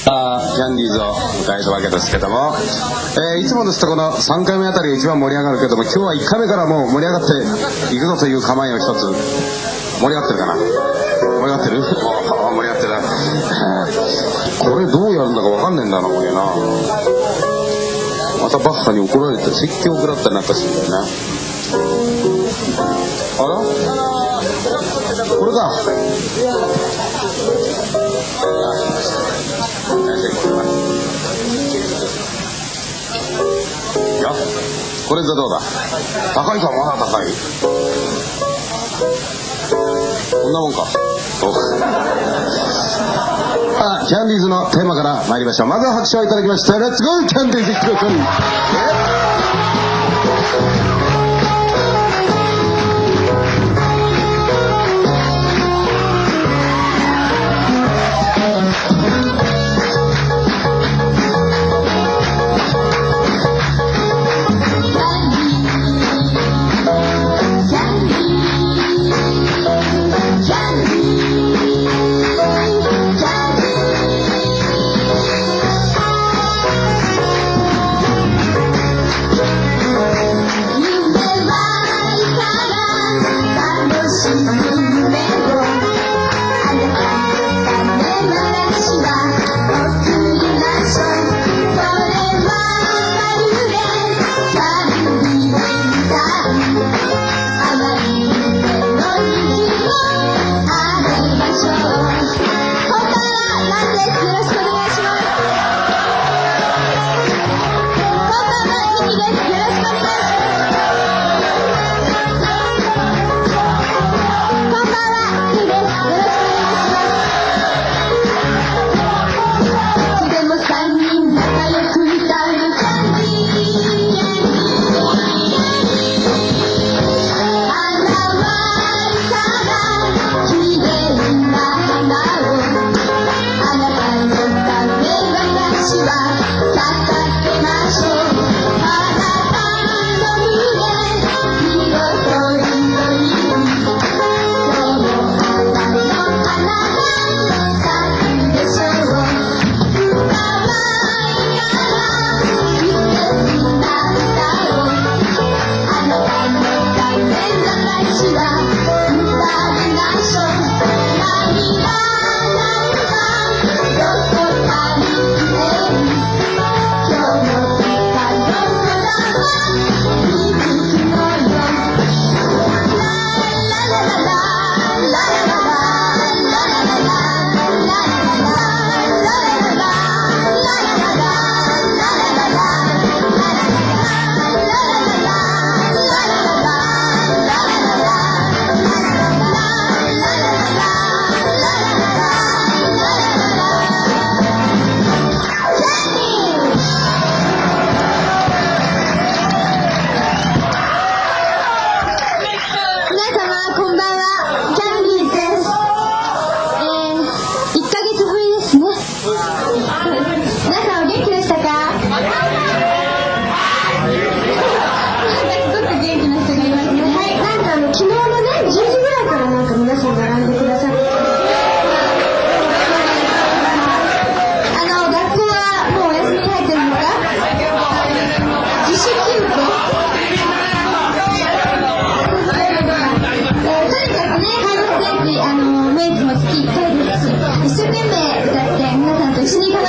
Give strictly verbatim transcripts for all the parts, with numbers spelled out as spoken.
さあキャンディーズを迎えたわけですけども、えー、いつもですとこのさんかいめあたりが一番盛り上がるけども、今日はいっかいめからもう盛り上がっていくぞという構えを一つ。盛り上がってるかな、盛り上がってる盛り上がってるこれどうやるんだか分かんねえんだなこれな。またバッハに怒られて説教を食らったりなんかするんだよね。あらこれか。いやこれでどうだ。高いか、まだ高い。こんなもんか。あ、キャンディーズのテーマから参りましょう。まずは拍手をいただきまして、レッツゴーキャンディーズ一曲。 一生懸命歌って皆さんと一緒に楽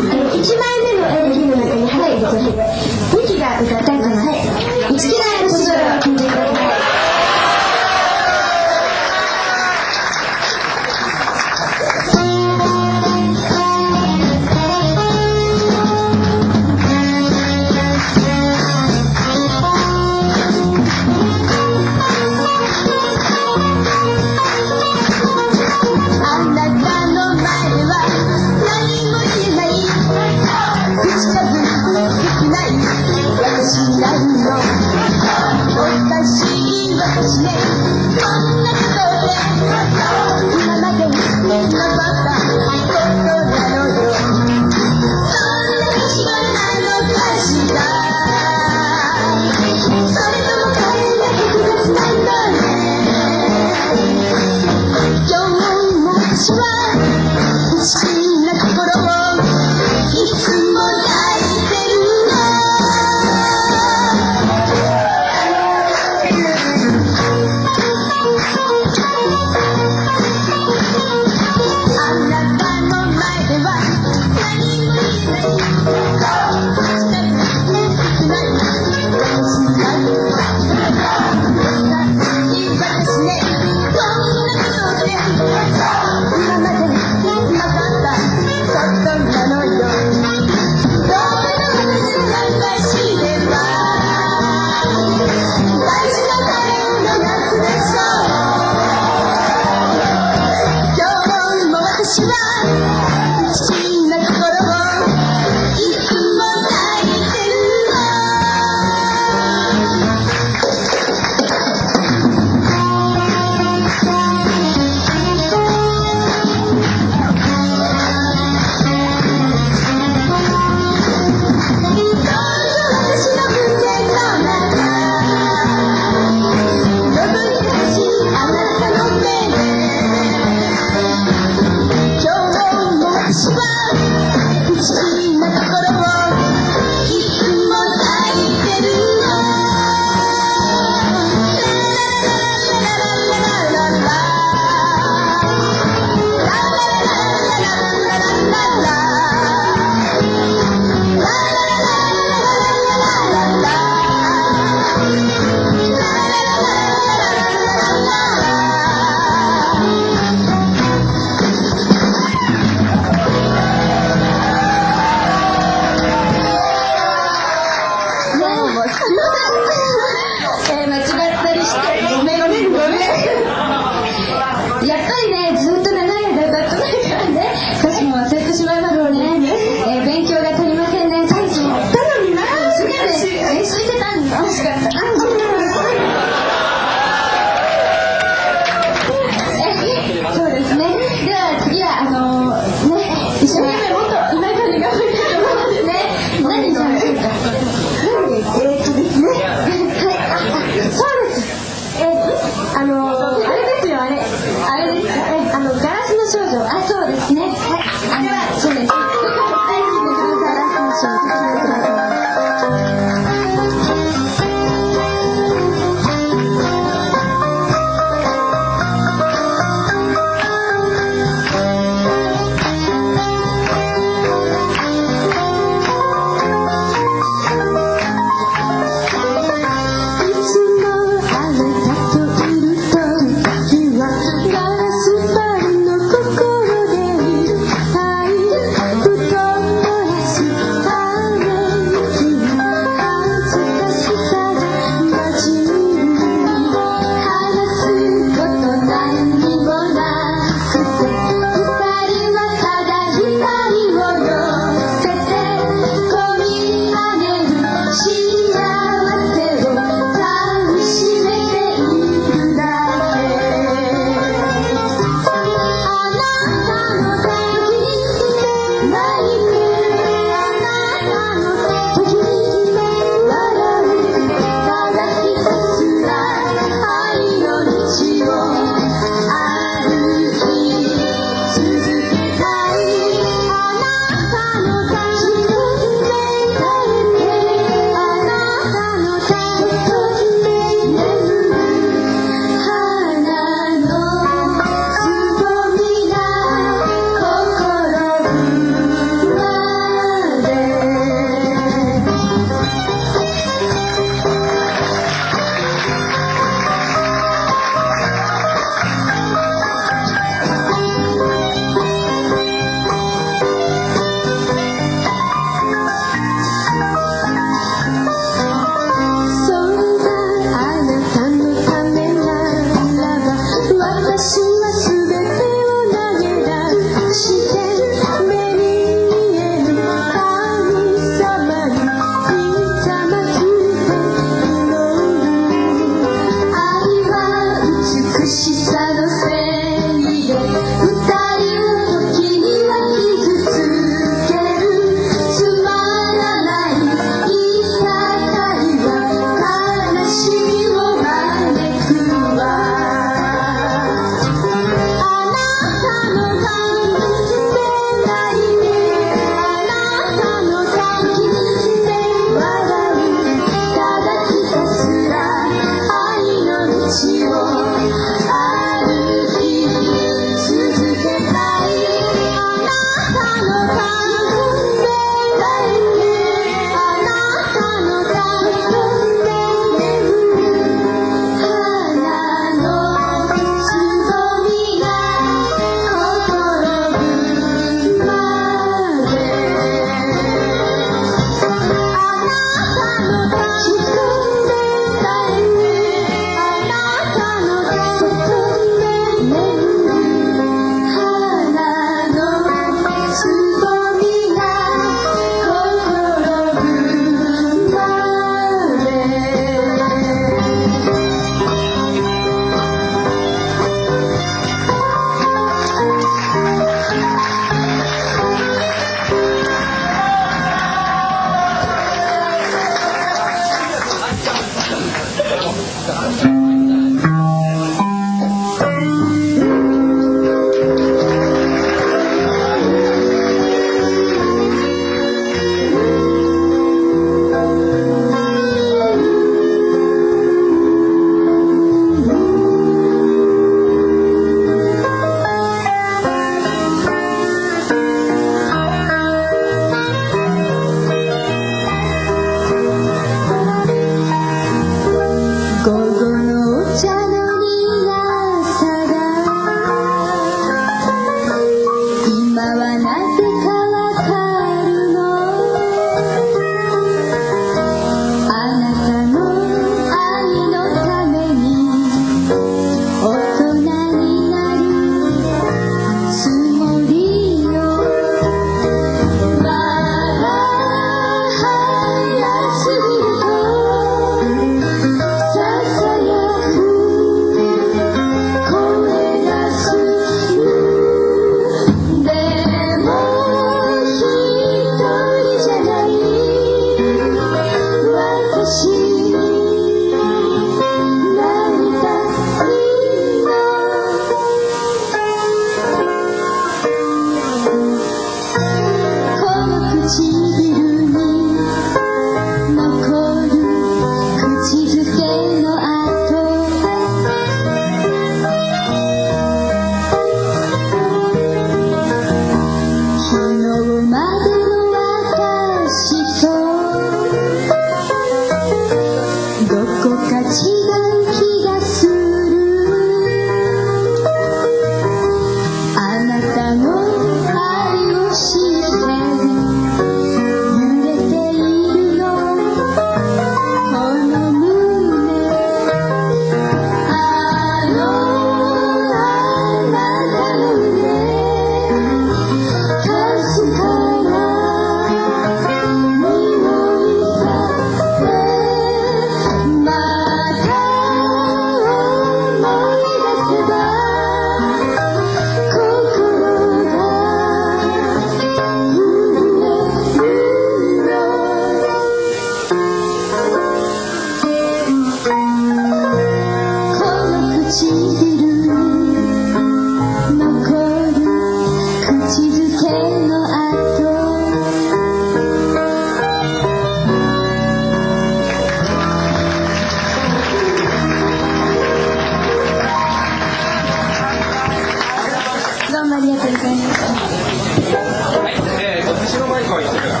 マイクは言ってるから。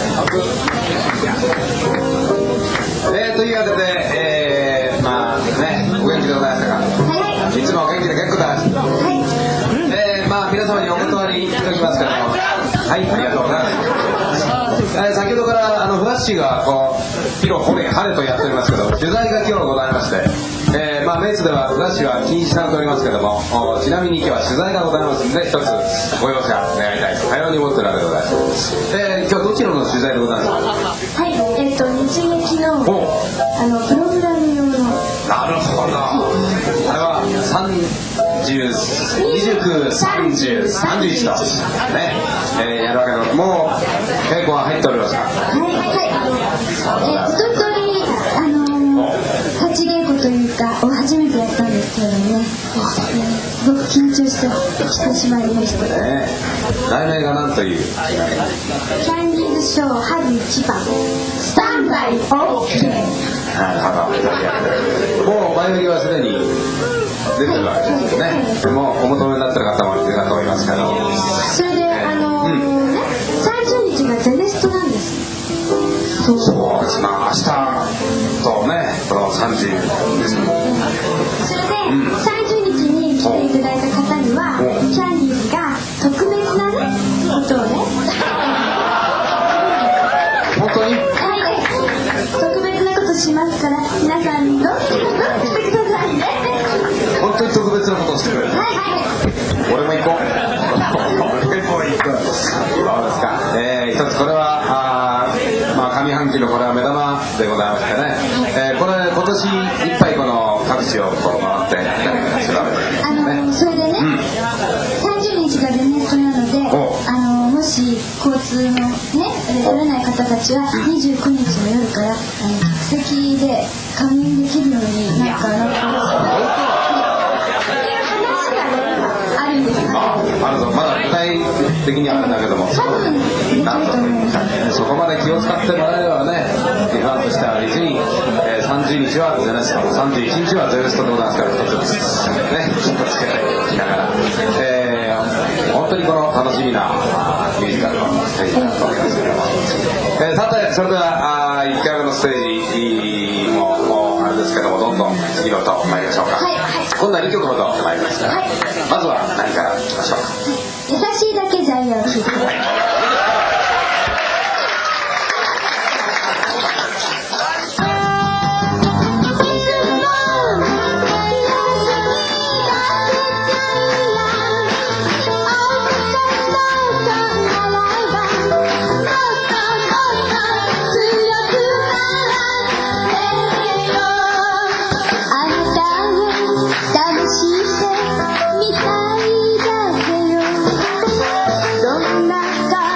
えー、というわけで、えー、まあね、お元気でございましたか。はい。いつもお元気で結構だ。はい。えー、まあ皆様にお断りいただきますけども、はい、ありがとうございます。えー、先ほどからあのフラッシュがこう、ピロホレ晴れとやっておりますけど、取材が今日ございまして、えー、まあメイツではフラッシュは禁止されておりますけども、ちなみに今日は取材がございますので、一つご容赦願いたいと、さように思っているわけでございます。えー、今日どちらの取材でございますか。 はい、えっ、ー、と日劇のあのプログラム用の。 なるほど。あれは三十、二十九、三十、三十一とね、えー、やるわけで、もう稽古は入っておりますか。 はいはい。えー、一通りあのー、立ち稽古というかを初めてやったんですけれどもね、すごく緊張してきてしまいました。 ね、題名が何という。 キャンディーズショー春一番スタンバイ OK。 なるほど。もう前売りはすでに出てるわけですよね。もうお求めになってる方もいるかと思いますけど。 それであのーうん、ね、さんじゅうにちがゼネストなんです。 そうそうですね。明日とね、このさんじゅうですね。 それで、うん、さんじゅうにちに来ていただいた方には、キャンディーズが特別なねことをね。 本当に？ はい。特別なことしますから、皆さんどうぞ来てくださいね。 本当に特別なことをしてくれる。 はいはい。 俺も行こう。俺も行こう。そうですか。えー、一つこれはあまあ上半期のこれは目玉でございましてね。えー、これ今年いっぱいこの各地をこう回って何か調べて、ね。 あのそれでね、うん、さんじゅうにちがゼネストなので、あのもし交通のね取れない方たちはにじゅうくにちの夜からあの客席で仮眠できるようになんかなって話がねあるんです。 あ、あるぞ。まだ具体的にあるんだけども。 多分なんとそこまで気を使ってもらえればね、リファンとしては別に、えー、さんじゅうにちはゼネスト、さんじゅういちにちはゼネストでございますから一つね、気をつけていきながら、えー、本当にこの楽しみなミュージカルのステージになっておりますけども、えー、さてそれではあいっかいめのステージももうあれですけども、どんどん次の歌を参りましょうか。 はいはい、 今度はにきょくほど参りますから、はい、まずは何からいきましょうか。 優しいだけじゃいいよろしいですか。どんな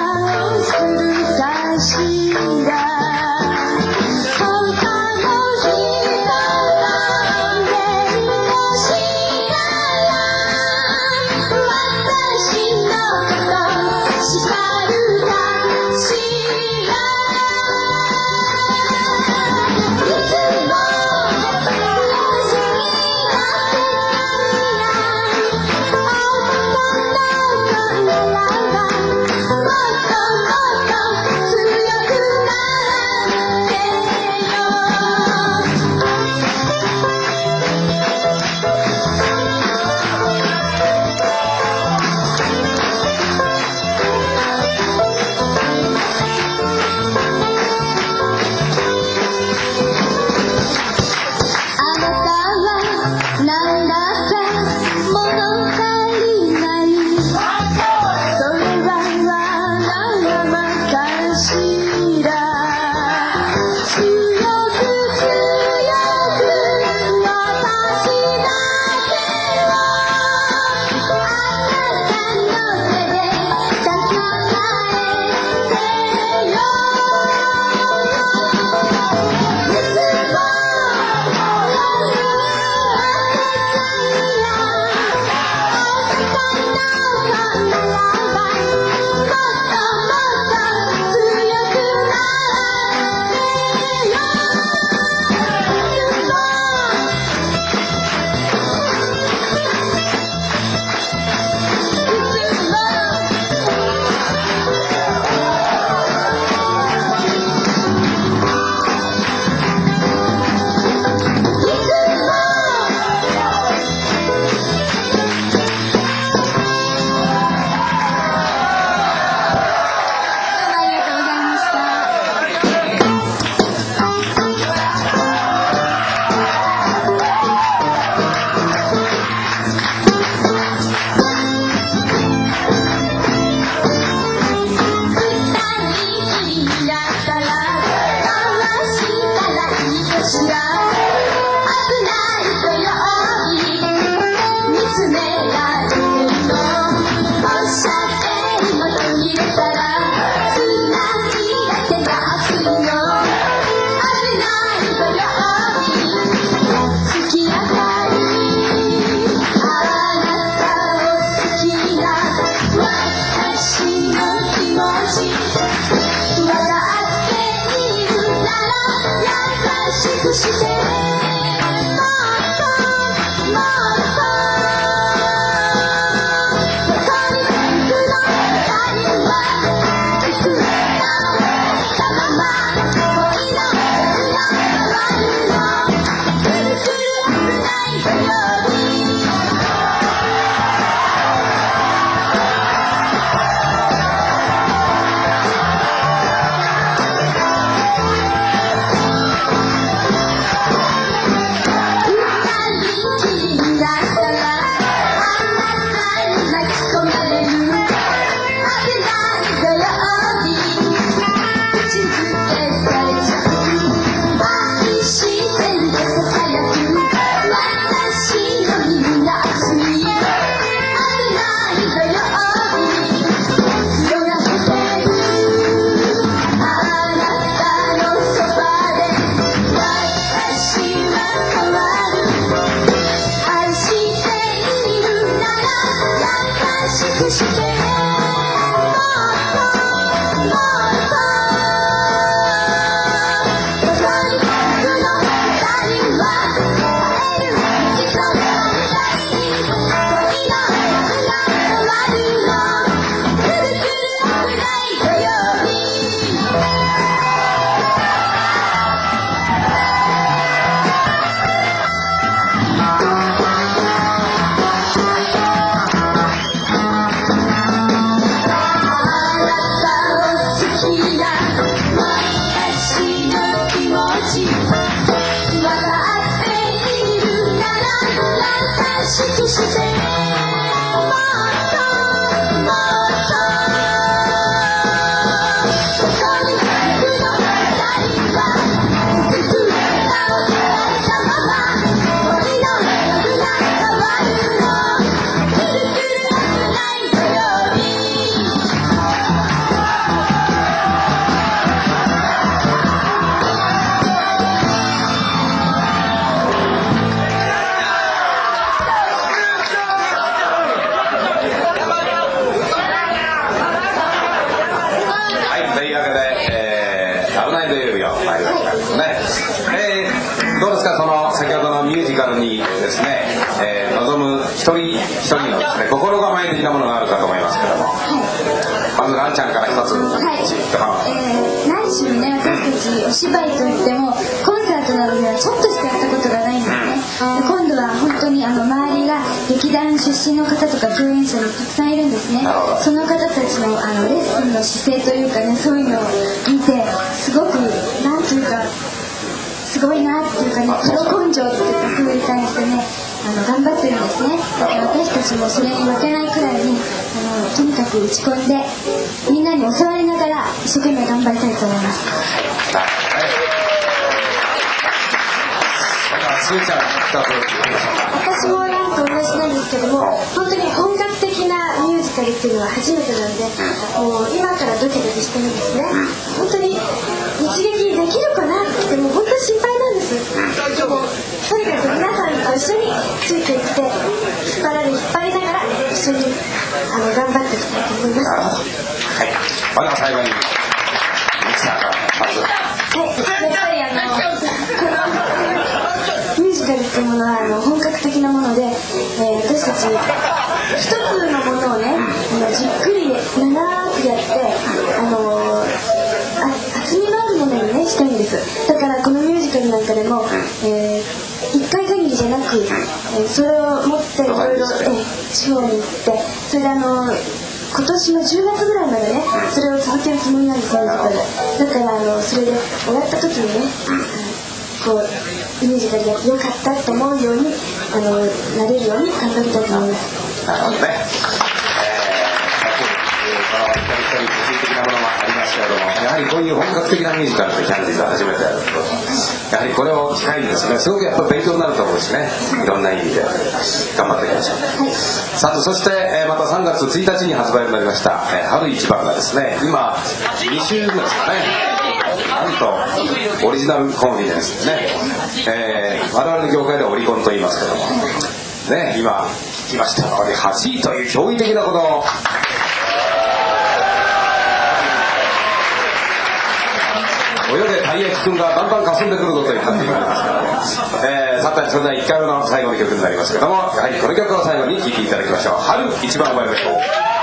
してもっともっとどこに行くの二人はずっと倒れたまま恋の裏側にのくるくる危ない土曜日お芝居といってもコンサートなどではちょっとしかやったことがないんですね。で今度は本当にあの周りが劇団出身の方とか共演者にたくさんいるんですね。その方たちのあのレッスンの姿勢というかね、そういうのを見てすごくなんというかすごいなっていうかね、プロ根性っていうかそういう感じでね、あの頑張ってるんですね。だから私たちもそれに負けないくらいにあのとにかく打ち込んでみんなに教わりながら一生懸命頑張りたいと思います。私もなんか同じなんですけども、本当に本格的なミュージカルっていうのは初めてなので、もう今からドキドキしてるんですね。本当に日劇できるかなってもう本当に心配なんです。でもとにかく皆さんと一緒についていって引っ張られ引っ張りながら一緒にあの頑張っていきたいと思います。 はい。まだ最後にミキさんからまず。 はい。やっぱりあのミュージカルっていうものはあの本格的なもので、えー、私たち一つのものをね、あのじっくり長くやってあのあ厚みのあるものにねしたいんです。だからこのミュージカルなんかでも、えー、いっかい限りじゃなく、えー、それを持っていろいろ地方に行ってそれであの今年のじゅうがつぐらいまでねそれを続けるつもりなんですよ。だからあのそれで終わった時にねこうミュージカルやってよかったと思うようにあのなれるように頑張りたいと思います。 なるほどね。えー、この一人一人個人的なものもありますけれども、やはりこういう本格的なミュージカルってキャンディーズは初めてやると、やはりこれを機会にですね、すごくやっぱ勉強になると思うしね、いろんな意味で頑張っていきましょう。はい、さあそして、えー、またさんがつついたちに発売になりました、えー、春一番がですね、今に週ですかね。なんとオリジナルコンフィデンスでね、えー、我々の業界ではオリコンと言いますけどもね、今聞きましたのではちいという驚異的なことを泳げ太たい焼きくんがだんだん霞んでくるぞという感じになりますから、えー、さてそれではいっかいめの最後の曲になりますけども、やはりこの曲を最後に聴いていただきましょう。春一番覚えましょう。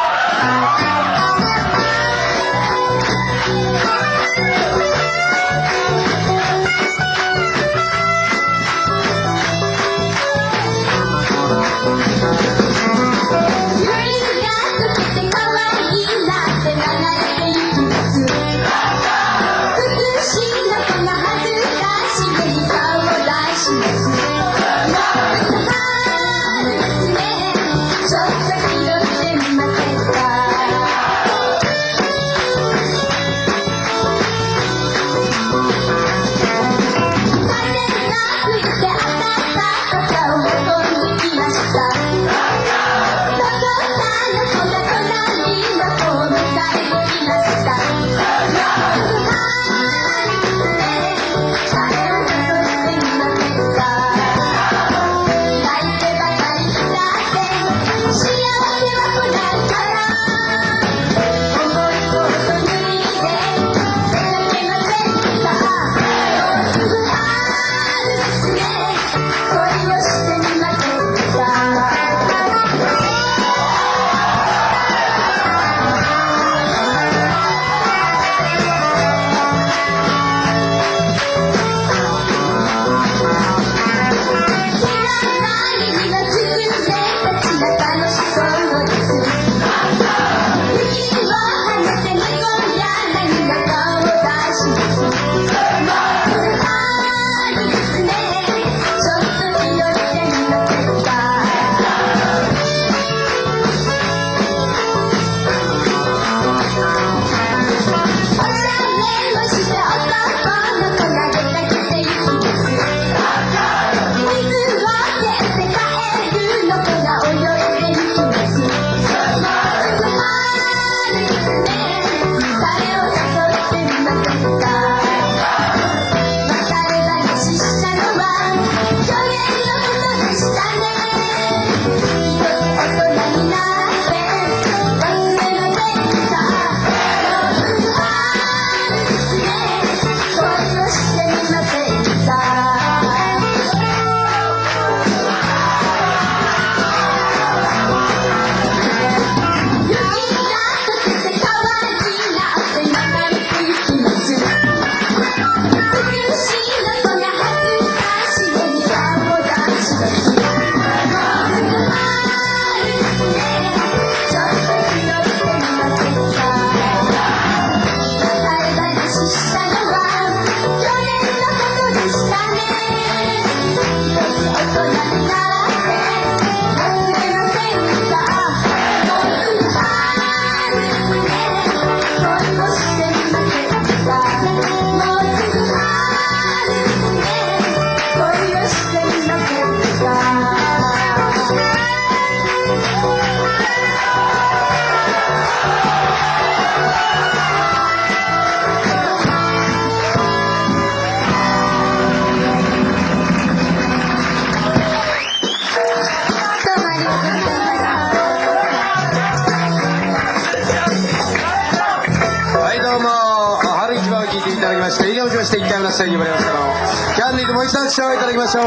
以上しましていっかいめのステージに参りましたのキャンディーズもう一度拍手をいただきましょう。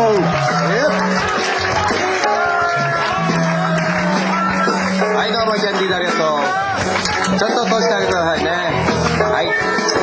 はい、どうもキャンディーズありがとう。ちょっと通してあげてくださいね。はい、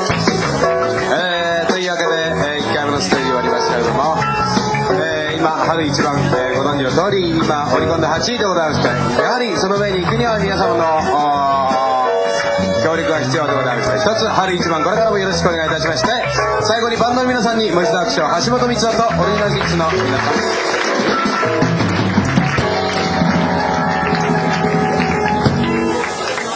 えー、というわけで、えー、いっかいめのステージ終わりましたけれども、えー、今春一番、えー、ご存知の通り今オリコンではちいでございまして、やはりその上に行くには皆様の協力が必要でございまして、一つ春一番これからもよろしくお願いいたしまして、最後にバンドの皆さんにもう一度拍手を。橋本光雄とオリジナルシックスの皆さん。